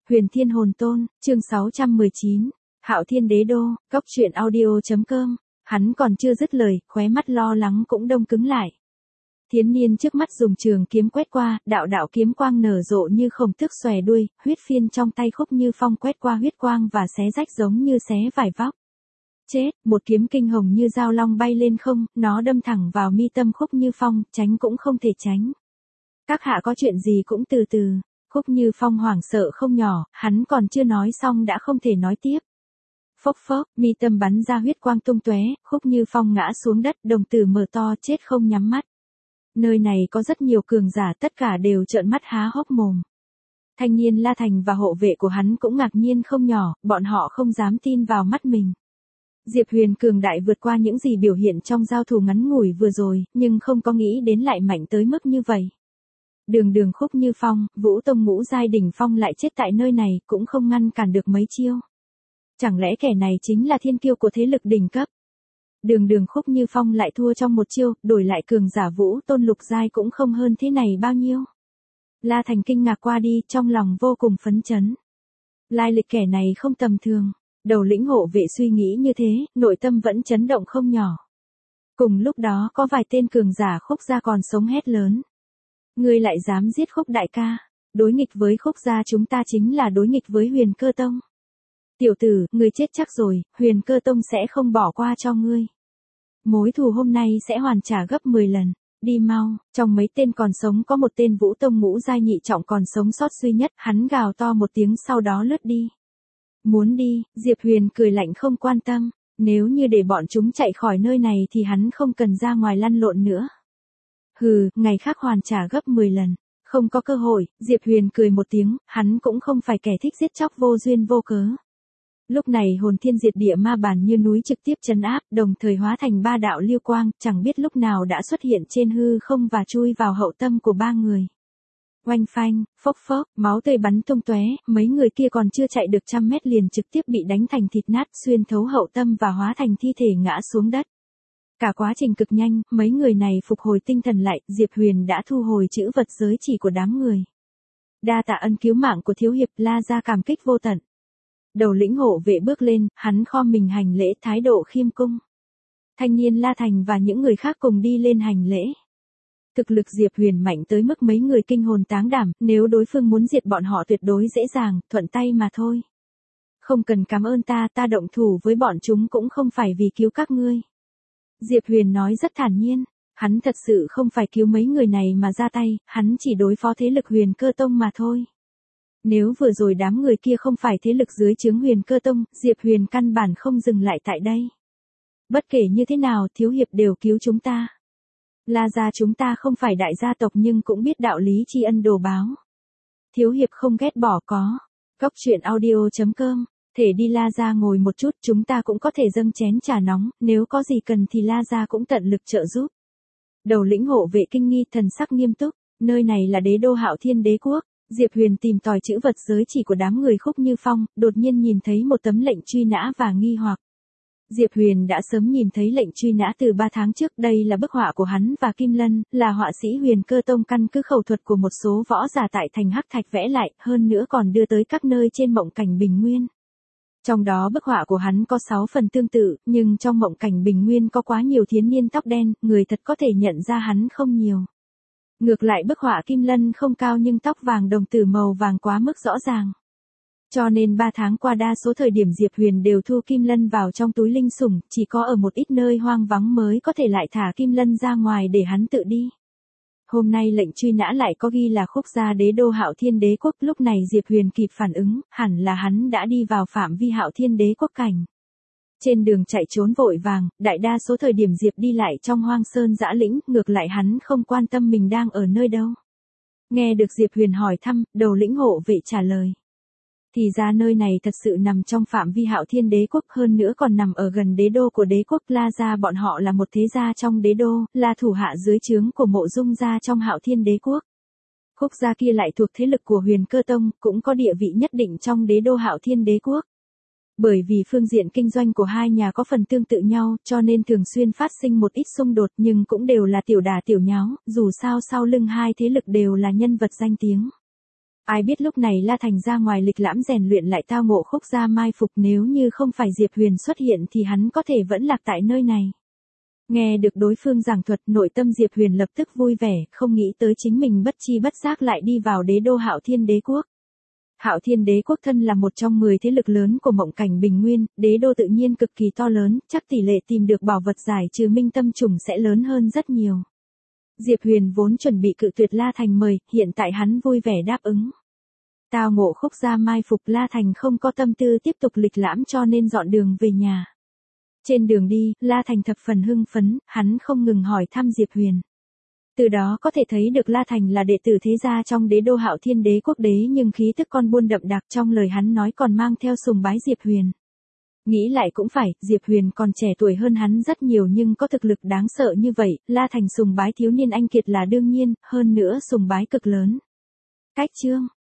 Huyền Thiên Hồn Tôn, chương 619, Hạo Thiên Đế Đô, Cốc truyện audio.com, hắn còn chưa dứt lời, khóe mắt lo lắng cũng đông cứng lại. Thiến Niên trước mắt dùng trường kiếm quét qua, đạo đạo kiếm quang nở rộ như khổng tước xòe đuôi, huyết phiên trong tay Khúc Như Phong quét qua huyết quang và xé rách giống như xé vải vóc. Chết, một kiếm kinh hồng như dao long bay lên không, nó đâm thẳng vào mi tâm Khúc Như Phong, tránh cũng không thể tránh. Các hạ có chuyện gì cũng từ từ. Khúc Như Phong hoảng sợ không nhỏ, hắn còn chưa nói xong đã không thể nói tiếp. Phốc phốc, mi tâm bắn ra huyết quang tung tóe, Khúc Như Phong ngã xuống đất, đồng tử mở to chết không nhắm mắt. Nơi này có rất nhiều cường giả, tất cả đều trợn mắt há hốc mồm. Thanh niên La Thành và hộ vệ của hắn cũng ngạc nhiên không nhỏ, bọn họ không dám tin vào mắt mình. Diệp Huyền cường đại vượt qua những gì biểu hiện trong giao thủ ngắn ngủi vừa rồi, nhưng không có nghĩ đến lại mạnh tới mức như vậy. Đường Khúc Như Phong, Vũ Tông ngũ giai đỉnh phong lại chết tại nơi này, cũng không ngăn cản được mấy chiêu. Chẳng lẽ kẻ này chính là thiên kiêu của thế lực đỉnh cấp? Đường Khúc Như Phong lại thua trong một chiêu, đổi lại cường giả Vũ Tôn lục giai cũng không hơn thế này bao nhiêu. La Thành kinh ngạc qua đi, trong lòng vô cùng phấn chấn. Lai lịch kẻ này không tầm thường. Đầu lĩnh hộ vệ suy nghĩ như thế, nội tâm vẫn chấn động không nhỏ. Cùng lúc đó có vài tên cường giả Khúc gia còn sống hét lớn. Ngươi lại dám giết Khúc đại ca, đối nghịch với Khúc gia chúng ta chính là đối nghịch với Huyền Cơ Tông. Tiểu tử, ngươi chết chắc rồi, Huyền Cơ Tông sẽ không bỏ qua cho ngươi. Mối thù hôm nay sẽ hoàn trả gấp 10 lần, đi mau. Trong mấy tên còn sống có một tên Vũ Tông ngũ giai nhị trọng còn sống sót duy nhất, hắn gào to một tiếng sau đó lướt đi. Muốn đi, Diệp Huyền cười lạnh không quan tâm, nếu như để bọn chúng chạy khỏi nơi này thì hắn không cần ra ngoài lăn lộn nữa. Hừ, ngày khác hoàn trả gấp 10 lần, không có cơ hội, Diệp Huyền cười một tiếng, hắn cũng không phải kẻ thích giết chóc vô duyên vô cớ. Lúc này hồn thiên diệt địa ma bản như núi trực tiếp trấn áp, đồng thời hóa thành ba đạo lưu quang, chẳng biết lúc nào đã xuất hiện trên hư không và chui vào hậu tâm của ba người. Oanh phanh, phốc phốc, máu tươi bắn tung tóe, mấy người kia còn chưa chạy được 100 mét liền trực tiếp bị đánh thành thịt nát, xuyên thấu hậu tâm và hóa thành thi thể ngã xuống đất. Cả quá trình cực nhanh, mấy người này phục hồi tinh thần lại, Diệp Huyền đã thu hồi chữ vật giới chỉ của đám người. Đa tạ ân cứu mạng của thiếu hiệp, La gia cảm kích vô tận. Đầu lĩnh hộ vệ bước lên, hắn khom mình hành lễ, thái độ khiêm cung. Thanh niên La Thành và những người khác cùng đi lên hành lễ. Thực lực Diệp Huyền mạnh tới mức mấy người kinh hồn táng đảm, nếu đối phương muốn diệt bọn họ tuyệt đối dễ dàng, thuận tay mà thôi. Không cần cảm ơn ta động thủ với bọn chúng cũng không phải vì cứu các ngươi. Diệp Huyền nói rất thản nhiên, hắn thật sự không phải cứu mấy người này mà ra tay, hắn chỉ đối phó thế lực Huyền Cơ Tông mà thôi. Nếu vừa rồi đám người kia không phải thế lực dưới trướng Huyền Cơ Tông, Diệp Huyền căn bản không dừng lại tại đây. Bất kể như thế nào, thiếu hiệp đều cứu chúng ta. La gia chúng ta không phải đại gia tộc nhưng cũng biết đạo lý tri ân đồ báo. Thiếu hiệp không ghét bỏ có. Cốc truyện audio.com, thể đi La gia ngồi một chút, chúng ta cũng có thể dâng chén trà nóng, nếu có gì cần thì La gia cũng tận lực trợ giúp. Đầu lĩnh hộ vệ kinh nghi, thần sắc nghiêm túc, nơi này là đế đô Hạo Thiên Đế quốc. Diệp Huyền tìm tòi chữ vật giới chỉ của đám người Khúc Như Phong, đột nhiên nhìn thấy một tấm lệnh truy nã và nghi hoặc. Diệp Huyền đã sớm nhìn thấy lệnh truy nã từ 3 tháng trước, đây là bức họa của hắn và Kim Lân, là họa sĩ Huyền Cơ Tông căn cứ khẩu thuật của một số võ giả tại thành Hắc Thạch vẽ lại, hơn nữa còn đưa tới các nơi trên mộng cảnh Bình Nguyên. Trong đó bức họa của hắn có 6 phần tương tự, nhưng trong mộng cảnh Bình Nguyên có quá nhiều thiến niên tóc đen, người thật có thể nhận ra hắn không nhiều. Ngược lại bức họa Kim Lân không cao nhưng tóc vàng đồng tử màu vàng quá mức rõ ràng. Cho nên 3 tháng qua đa số thời điểm Diệp Huyền đều thu Kim Lân vào trong túi linh sủng, chỉ có ở một ít nơi hoang vắng mới có thể lại thả Kim Lân ra ngoài để hắn tự đi. Hôm nay lệnh truy nã lại có ghi là Khúc gia đế đô Hạo Thiên Đế quốc, lúc này Diệp Huyền kịp phản ứng, hẳn là hắn đã đi vào phạm vi Hạo Thiên Đế quốc cảnh. Trên đường chạy trốn vội vàng, đại đa số thời điểm Diệp đi lại trong hoang sơn dã lĩnh, ngược lại hắn không quan tâm mình đang ở nơi đâu. Nghe được Diệp Huyền hỏi thăm, đầu lĩnh hộ vệ trả lời. Thì ra nơi này thật sự nằm trong phạm vi Hạo Thiên Đế quốc, hơn nữa còn nằm ở gần đế đô của đế quốc. La gia bọn họ là một thế gia trong đế đô, là thủ hạ dưới trướng của Mộ Dung gia trong Hạo Thiên Đế quốc. Khúc gia kia lại thuộc thế lực của Huyền Cơ Tông, cũng có địa vị nhất định trong đế đô Hạo Thiên Đế quốc. Bởi vì phương diện kinh doanh của hai nhà có phần tương tự nhau, cho nên thường xuyên phát sinh một ít xung đột, nhưng cũng đều là tiểu đả tiểu nháo, dù sao sau lưng hai thế lực đều là nhân vật danh tiếng. Ai biết lúc này La Thành ra ngoài lịch lãm rèn luyện lại tao ngộ Khúc Gia mai phục, nếu như không phải Diệp Huyền xuất hiện thì hắn có thể vẫn lạc tại nơi này. Nghe được đối phương giảng thuật, nội tâm Diệp Huyền lập tức vui vẻ, không nghĩ tới chính mình bất chi bất giác lại đi vào đế đô Hạo Thiên Đế quốc. Hạo Thiên Đế quốc thân là một trong 10 thế lực lớn của Mộng Cảnh Bình Nguyên, đế đô tự nhiên cực kỳ to lớn, chắc tỷ lệ tìm được bảo vật giải trừ minh tâm trùng sẽ lớn hơn rất nhiều. Diệp Huyền vốn chuẩn bị cự tuyệt La Thành mời, hiện tại hắn vui vẻ đáp ứng. Tao ngộ Khúc Gia mai phục, La Thành không có tâm tư tiếp tục lịch lãm cho nên dọn đường về nhà. Trên đường đi, La Thành thập phần hưng phấn, hắn không ngừng hỏi thăm Diệp Huyền. Từ đó có thể thấy được La Thành là đệ tử thế gia trong đế đô Hạo Thiên Đế quốc đế, nhưng khí tức con buôn đậm đặc, trong lời hắn nói còn mang theo sùng bái Diệp Huyền. Nghĩ lại cũng phải, Diệp Huyền còn trẻ tuổi hơn hắn rất nhiều nhưng có thực lực đáng sợ như vậy, La Thành sùng bái thiếu niên anh kiệt là đương nhiên, hơn nữa sùng bái cực lớn. Cách chương